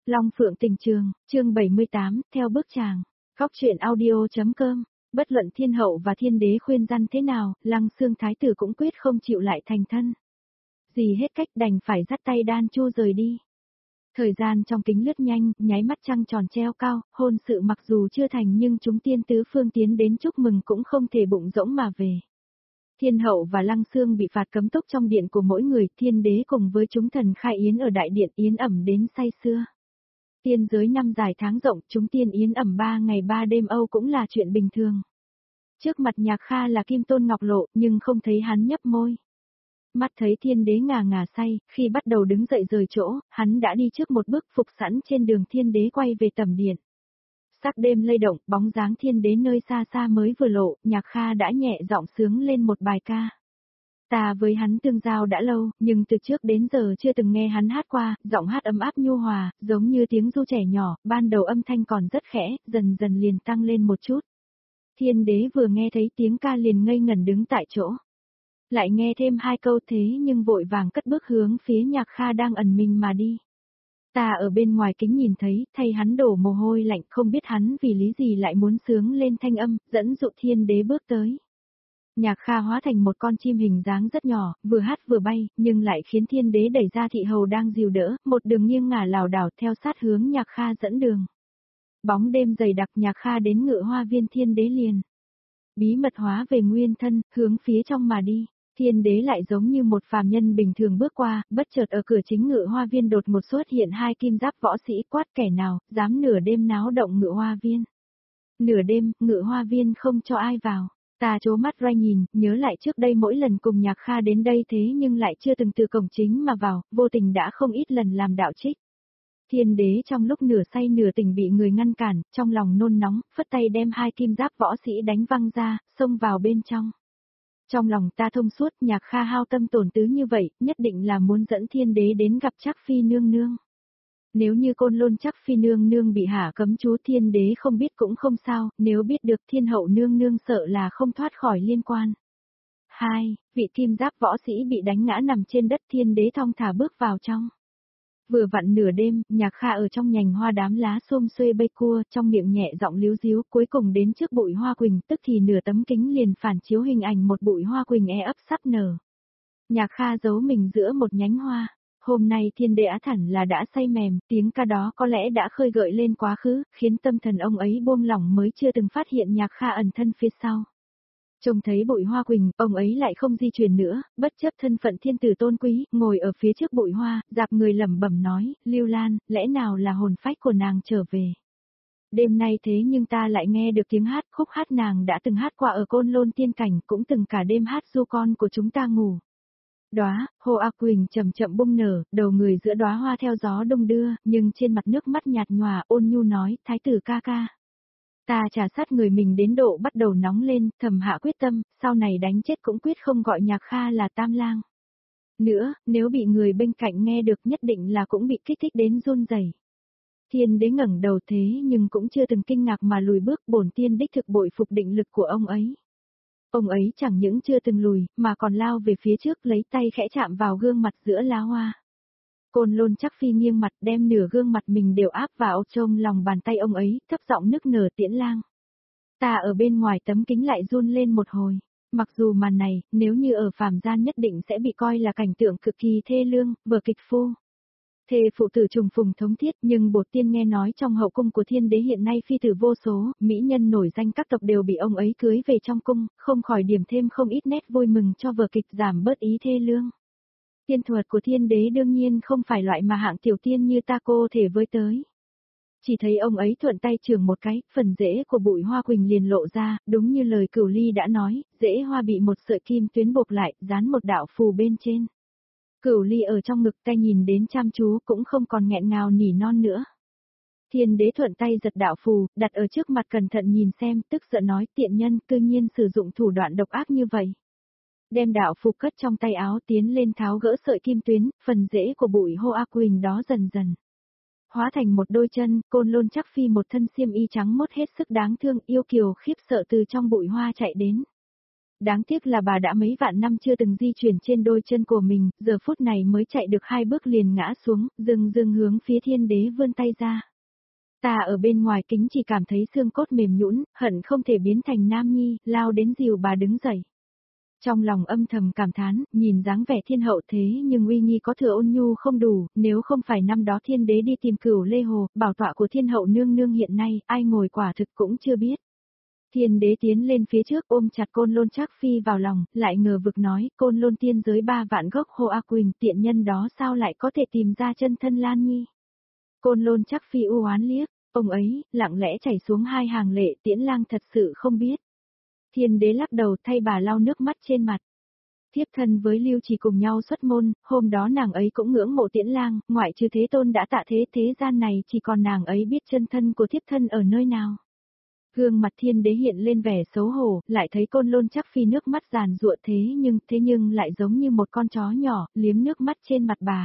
Long Phượng Tình Trường, chương 78, theo bước chàng. Góc truyện audio.com. Bất luận thiên hậu và thiên đế khuyên răn thế nào, Lăng Xương thái tử cũng quyết không chịu lại thành thân. Gì hết cách đành phải dắt tay Đan Chu rời đi. Thời gian trong kính lướt nhanh, nháy mắt trăng tròn treo cao, hôn sự mặc dù chưa thành nhưng chúng tiên tứ phương tiến đến chúc mừng cũng không thể bụng rỗng mà về. Thiên hậu và Lăng Xương bị phạt cấm túc trong điện của mỗi người, thiên đế cùng với chúng thần khai yến ở đại điện yến ẩm đến say sưa. Tiên giới năm dài tháng rộng, chúng tiên yến ẩm 3 ngày 3 đêm âu cũng là chuyện bình thường. Trước mặt Nhạc Kha là Kim Tôn Ngọc Lộ, nhưng không thấy hắn nhấp môi. Mắt thấy thiên đế ngà ngà say, khi bắt đầu đứng dậy rời chỗ, hắn đã đi trước một bước phục sẵn trên đường thiên đế quay về tầm điện. Sắc đêm lay động, bóng dáng thiên đế nơi xa xa mới vừa lộ, Nhạc Kha đã nhẹ giọng sướng lên một bài ca. Ta với hắn tương giao đã lâu, nhưng từ trước đến giờ chưa từng nghe hắn hát qua, giọng hát ấm áp nhu hòa, giống như tiếng ru trẻ nhỏ, ban đầu âm thanh còn rất khẽ, dần dần liền tăng lên một chút. Thiên đế vừa nghe thấy tiếng ca liền ngây ngẩn đứng tại chỗ. Lại nghe thêm 2 câu thế nhưng vội vàng cất bước hướng phía Nhạc Kha đang ẩn mình mà đi. Ta ở bên ngoài kính nhìn thấy, thay hắn đổ mồ hôi lạnh, không biết hắn vì lý gì lại muốn sướng lên thanh âm, dẫn dụ thiên đế bước tới. Nhạc Kha hóa thành một con chim hình dáng rất nhỏ, vừa hát vừa bay, nhưng lại khiến thiên đế đẩy ra thị hầu đang dìu đỡ, một đường nghiêng ngả lảo đảo theo sát hướng Nhạc Kha dẫn đường. Bóng đêm dày đặc, Nhạc Kha đến Ngự Hoa Viên thiên đế liền. Bí mật hóa về nguyên thân, hướng phía trong mà đi. Thiên đế lại giống như một phàm nhân bình thường bước qua, bất chợt ở cửa chính Ngự Hoa Viên đột một xuất hiện 2 kim giáp võ sĩ, quát kẻ nào, dám nửa đêm náo động Ngự Hoa Viên. Nửa đêm, Ngự Hoa Viên không cho ai vào. Ta trố mắt ra nhìn, nhớ lại trước đây mỗi lần cùng Nhạc Kha đến đây thế nhưng lại chưa từng từ cổng chính mà vào, vô tình đã không ít lần làm đạo trích. Thiên đế trong lúc nửa say nửa tỉnh bị người ngăn cản, trong lòng nôn nóng, phất tay đem 2 kim giáp võ sĩ đánh văng ra, xông vào bên trong. Trong lòng ta thông suốt, Nhạc Kha hao tâm tổn tứ như vậy, nhất định là muốn dẫn thiên đế đến gặp Trắc Phi nương nương. Nếu như Côn Lôn Trắc Phi nương nương bị hạ cấm chú thiên đế không biết cũng không sao, nếu biết được thiên hậu nương nương sợ là không thoát khỏi liên quan. 2. Vị kim giáp võ sĩ bị đánh ngã nằm trên đất, thiên đế thong thả bước vào trong. Vừa vặn nửa đêm, Nhạc Kha ở trong nhành hoa đám lá xum xuê bay cua, trong miệng nhẹ giọng líu díu, cuối cùng đến trước bụi hoa quỳnh, tức thì nửa tấm kính liền phản chiếu hình ảnh một bụi hoa quỳnh ấp sắp nở. Nhạc Kha giấu mình giữa một nhánh hoa. Hôm nay thiên đế Á Thẳn là đã say mềm, tiếng ca đó có lẽ đã khơi gợi lên quá khứ, khiến tâm thần ông ấy buông lỏng mới chưa từng phát hiện Nhạc Kha ẩn thân phía sau. Trông thấy bụi hoa quỳnh, ông ấy lại không di chuyển nữa, bất chấp thân phận thiên tử tôn quý, ngồi ở phía trước bụi hoa, dạp người lẩm bẩm nói, Lưu Lan, lẽ nào là hồn phách của nàng trở về. Đêm nay thế nhưng ta lại nghe được tiếng hát, khúc hát nàng đã từng hát qua ở Côn Lôn tiên cảnh, cũng từng cả đêm hát du con của chúng ta ngủ. Đóa hoa quỳnh chậm chậm bung nở, đầu người giữa đóa hoa theo gió đung đưa, nhưng trên mặt nước mắt nhạt nhòa ôn nhu nói, thái tử ca ca. Ta trà sát người mình đến độ bắt đầu nóng lên, thầm hạ quyết tâm, sau này đánh chết cũng quyết không gọi Nhạc Kha là Tam Lang. Nữa, nếu bị người bên cạnh nghe được nhất định là cũng bị kích thích đến run rẩy. Thiên đế ngẩng đầu thế nhưng cũng chưa từng kinh ngạc mà lùi bước, bổn tiên đích thực bội phục định lực của ông ấy. Ông ấy chẳng những chưa từng lùi, mà còn lao về phía trước lấy tay khẽ chạm vào gương mặt giữa lá hoa. Côn Lôn Trắc Phi nghiêng mặt đem nửa gương mặt mình đều áp vào trong lòng bàn tay ông ấy, thấp giọng nức nở Tiễn Lang. Ta ở bên ngoài tấm kính lại run lên một hồi. Mặc dù màn này, nếu như ở phàm gian nhất định sẽ bị coi là cảnh tượng cực kỳ thê lương, vở kịch phu. Thề phụ tử trùng phùng thống thiết, nhưng bột tiên nghe nói trong hậu cung của thiên đế hiện nay phi tử vô số, mỹ nhân nổi danh các tộc đều bị ông ấy cưới về trong cung, không khỏi điểm thêm không ít nét vui mừng cho vở kịch giảm bớt ý thê lương. Tiên thuật của thiên đế đương nhiên không phải loại mà hạng tiểu tiên như ta cô thể với tới. Chỉ thấy ông ấy thuận tay chưởng một cái, phần rễ của bụi hoa quỳnh liền lộ ra, đúng như lời Cửu Ly đã nói, rễ hoa bị một sợi kim tuyến buộc lại, dán một đạo phù bên trên. Cửu Ly ở trong ngực tay nhìn đến chăm chú cũng không còn nghẹn ngào nỉ non nữa. Thiên đế thuận tay giật đạo phù, đặt ở trước mặt cẩn thận nhìn xem, tức giận nói tiện nhân cư nhiên sử dụng thủ đoạn độc ác như vậy. Đem đạo phù cất trong tay áo tiến lên tháo gỡ sợi kim tuyến, phần rễ của bụi hoa quỳnh đó dần dần hóa thành một đôi chân, Côn Lôn Trắc Phi một thân xiêm y trắng mốt hết sức đáng thương, yêu kiều khiếp sợ từ trong bụi hoa chạy đến. Đáng tiếc là bà đã mấy vạn năm chưa từng di chuyển trên đôi chân của mình, giờ phút này mới chạy được 2 bước liền ngã xuống, dưng dưng hướng phía thiên đế vươn tay ra. Ta ở bên ngoài kính chỉ cảm thấy xương cốt mềm nhũn, hận không thể biến thành nam nhi, lao đến dìu bà đứng dậy. Trong lòng âm thầm cảm thán, nhìn dáng vẻ thiên hậu thế nhưng uy nghi có thừa ôn nhu không đủ, nếu không phải năm đó thiên đế đi tìm Cửu Lê Hồ, bảo tọa của thiên hậu nương nương hiện nay, ai ngồi quả thực cũng chưa biết. Thiên đế tiến lên phía trước ôm chặt Côn Lôn Trác Phi vào lòng, lại ngờ vực nói, Côn Lôn tiên giới 3 vạn gốc Hồ A Quỳnh, tiện nhân đó sao lại có thể tìm ra chân thân Lan Nhi. Côn Lôn Trác Phi u oán liếc, ông ấy, lặng lẽ chảy xuống 2 hàng lệ, Tiễn Lang thật sự không biết. Thiên đế lắc đầu thay bà lau nước mắt trên mặt. Thiếp thân với Lưu Chỉ cùng nhau xuất môn, hôm đó nàng ấy cũng ngưỡng mộ Tiễn Lang, ngoại trừ Thế Tôn đã tạ thế, thế gian này chỉ còn nàng ấy biết chân thân của thiếp thân ở nơi nào. Gương mặt thiên đế hiện lên vẻ xấu hổ, lại thấy Côn Lôn Trác Phi nước mắt giàn giụa thế nhưng lại giống như một con chó nhỏ, liếm nước mắt trên mặt bà.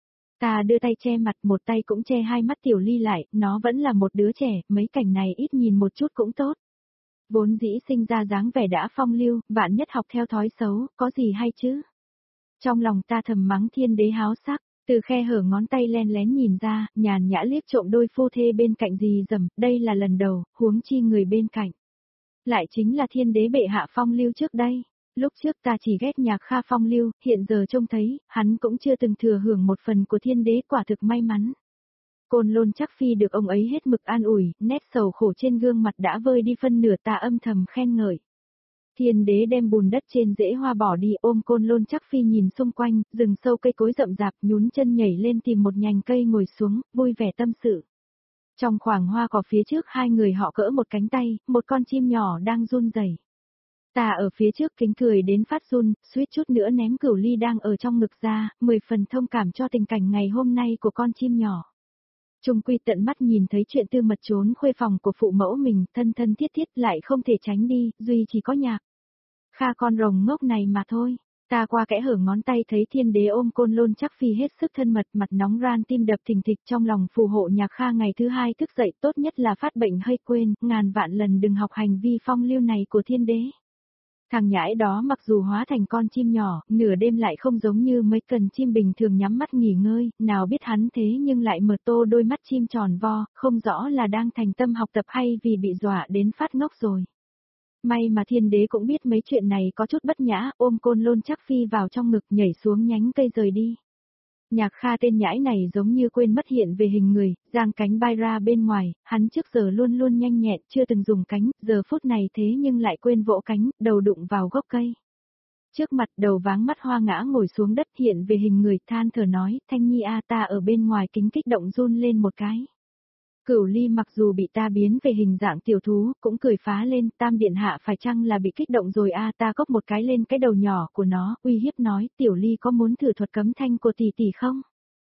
Ta đưa tay che mặt, một tay cũng che hai mắt Tiểu Ly lại, nó vẫn là một đứa trẻ, mấy cảnh này ít nhìn một chút cũng tốt. Vốn dĩ sinh ra dáng vẻ đã phong lưu, vạn nhất học theo thói xấu, có gì hay chứ? Trong lòng ta thầm mắng thiên đế háo sắc, từ khe hở ngón tay len lén nhìn ra, nhàn nhã liếc trộm đôi phu thê bên cạnh gì dầm, đây là lần đầu, huống chi người bên cạnh. Lại chính là thiên đế bệ hạ phong lưu trước đây. Lúc trước ta chỉ ghét Nhạc Kha phong lưu, hiện giờ trông thấy, hắn cũng chưa từng thừa hưởng một phần của thiên đế, quả thực may mắn. Côn Lôn Trác Phi được ông ấy hết mực an ủi, nét sầu khổ trên gương mặt đã vơi đi phân nửa, ta âm thầm khen ngợi. Thiên đế đem bùn đất trên rễ hoa bỏ đi, ôm Côn Lôn Trác Phi nhìn xung quanh, rừng sâu cây cối rậm rạp, nhún chân nhảy lên tìm một nhành cây ngồi xuống, vui vẻ tâm sự. Trong khoảng hoa cỏ phía trước hai người họ cỡ một cánh tay, một con chim nhỏ đang run rẩy. Ta ở phía trước kính cười đến phát run, suýt chút nữa ném Cửu Ly đang ở trong ngực ra, 10 phần thông cảm cho tình cảnh ngày hôm nay của con chim nhỏ. Trung quy tận mắt nhìn thấy chuyện tư mật trốn khuê phòng của phụ mẫu mình, thân thân thiết thiết lại không thể tránh đi, duy chỉ có Nhạc Kha con rồng ngốc này mà thôi. Ta qua kẽ hở ngón tay thấy thiên đế ôm Côn Lôn Trác Phi hết sức thân mật, mặt nóng ran tim đập thình thịch, trong lòng phù hộ Nhạc Kha ngày thứ 2 thức dậy, tốt nhất là phát bệnh hay quên, ngàn vạn lần đừng học hành vi phong lưu này của thiên đế. Thằng nhãi đó mặc dù hóa thành con chim nhỏ, nửa đêm lại không giống như mấy cần chim bình thường nhắm mắt nghỉ ngơi, nào biết hắn thế nhưng lại mở to đôi mắt chim tròn vo, không rõ là đang thành tâm học tập hay vì bị dọa đến phát ngốc rồi. May mà thiên đế cũng biết mấy chuyện này có chút bất nhã, ôm Côn Lôn Trác Phi vào trong ngực nhảy xuống nhánh cây rời đi. Nhạc Kha tên nhãi này giống như quên mất hiện về hình người, giang cánh bay ra bên ngoài, hắn trước giờ luôn luôn nhanh nhẹn, chưa từng dùng cánh, giờ phút này thế nhưng lại quên vỗ cánh, đầu đụng vào gốc cây. Trước mặt đầu váng mắt hoa ngã ngồi xuống đất hiện về hình người, than thở nói, Thanh Nhi a, ta ở bên ngoài kính kích động run lên một cái. Cửu Ly mặc dù bị ta biến về hình dạng tiểu thú, cũng cười phá lên, Tam điện hạ phải chăng là bị kích động rồi a, ta cốc một cái lên cái đầu nhỏ của nó, uy hiếp nói, Tiểu Ly có muốn thử thuật cấm thanh của tỷ tỷ không?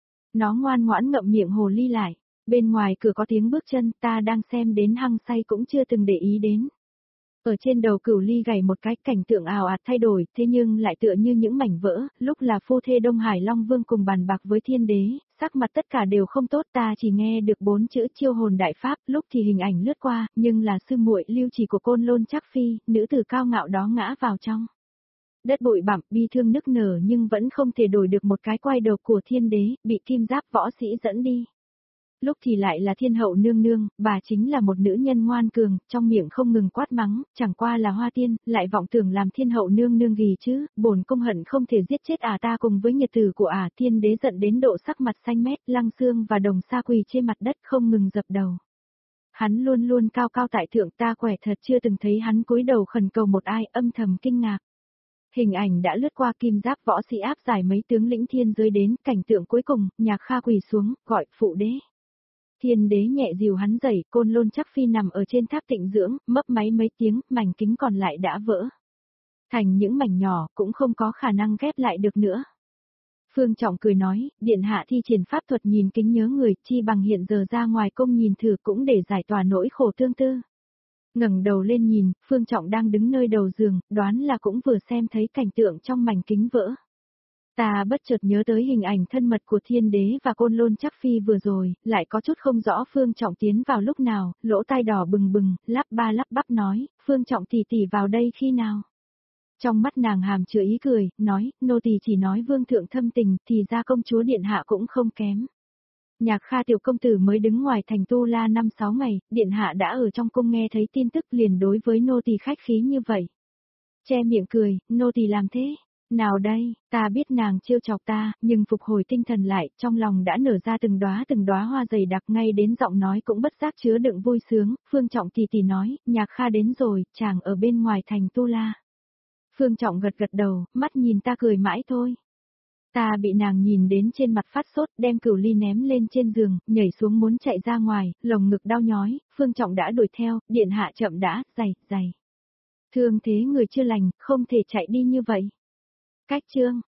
Nó ngoan ngoãn ngậm miệng hồ ly lại, bên ngoài cửa có tiếng bước chân, ta đang xem đến hăng say cũng chưa từng để ý đến. Ở trên đầu Cửu Ly gảy một cái, cảnh tượng ào ạt thay đổi, thế nhưng lại tựa như những mảnh vỡ, lúc là phu thê Đông Hải Long Vương cùng bàn bạc với thiên đế, sắc mặt tất cả đều không tốt, ta chỉ nghe được 4 chữ chiêu hồn đại pháp, lúc thì hình ảnh lướt qua, nhưng là sư muội Lưu Chỉ của Côn Lôn Trác Phi, nữ tử cao ngạo đó ngã vào trong đất bụi bặm, bi thương nức nở nhưng vẫn không thể đổi được một cái quay đầu của thiên đế, bị kim giáp võ sĩ dẫn đi. Lúc thì lại là thiên hậu nương nương, bà chính là một nữ nhân ngoan cường, trong miệng không ngừng quát mắng, chẳng qua là hoa tiên, lại vọng tưởng làm thiên hậu nương nương gì chứ, bổn công hận không thể giết chết ta cùng với nhiệt tử của thiên đế giận đến độ sắc mặt xanh mét, Lăng Xương và Đồng Sa quỳ trên mặt đất không ngừng dập đầu. Hắn luôn luôn cao cao tại thượng, ta quẻ thật chưa từng thấy hắn cúi đầu khẩn cầu một ai, âm thầm kinh ngạc. Hình ảnh đã lướt qua, kim giáp võ sĩ áp giải mấy tướng lĩnh thiên giới đến, cảnh tượng cuối cùng, Nhạc Kha quỳ xuống, gọi phụ đế. Thiên đế nhẹ dìu hắn dậy, Côn Lôn Trác Phi nằm ở trên tháp tịnh dưỡng, mấp máy mấy tiếng, mảnh kính còn lại đã vỡ. Thành những mảnh nhỏ, cũng không có khả năng ghép lại được nữa. Phương Trọng cười nói, điện hạ thi triển pháp thuật nhìn kính nhớ người, chi bằng hiện giờ ra ngoài cung nhìn thử cũng để giải tỏa nỗi khổ tương tư. Ngẩng đầu lên nhìn, Phương Trọng đang đứng nơi đầu giường, đoán là cũng vừa xem thấy cảnh tượng trong mảnh kính vỡ. Ta bất chợt nhớ tới hình ảnh thân mật của thiên đế và Côn Lôn Trác Phi vừa rồi, lại có chút không rõ Phương Trọng tiến vào lúc nào, lỗ tai đỏ bừng bừng, lắp ba lắp bắp nói, Phương Trọng tỷ tỷ vào đây khi nào? Trong mắt nàng hàm chứa ý cười, nói, nô tỳ chỉ nói vương thượng thâm tình, thì ra công chúa điện hạ cũng không kém. Nhạc Kha tiểu công tử mới đứng ngoài thành Tu La 5-6 ngày, điện hạ đã ở trong cung nghe thấy tin tức liền đối với nô tỳ khách khí như vậy. Che miệng cười, nô tỳ làm thế. Nào đây, ta biết nàng trêu chọc ta, nhưng phục hồi tinh thần lại, trong lòng đã nở ra từng đóa hoa dày đặc, ngay đến giọng nói cũng bất giác chứa đựng vui sướng. Phương Trọng tì tì nói, Nhạc Kha đến rồi, chàng ở bên ngoài thành Tu La. Phương Trọng gật gật đầu, mắt nhìn ta cười mãi thôi. Ta bị nàng nhìn đến trên mặt phát sốt, đem cửu ly ném lên trên giường, nhảy xuống muốn chạy ra ngoài, lồng ngực đau nhói, Phương Trọng đã đuổi theo, điện hạ chậm đã, giày. Thương thế người chưa lành, không thể chạy đi như vậy. Cách chương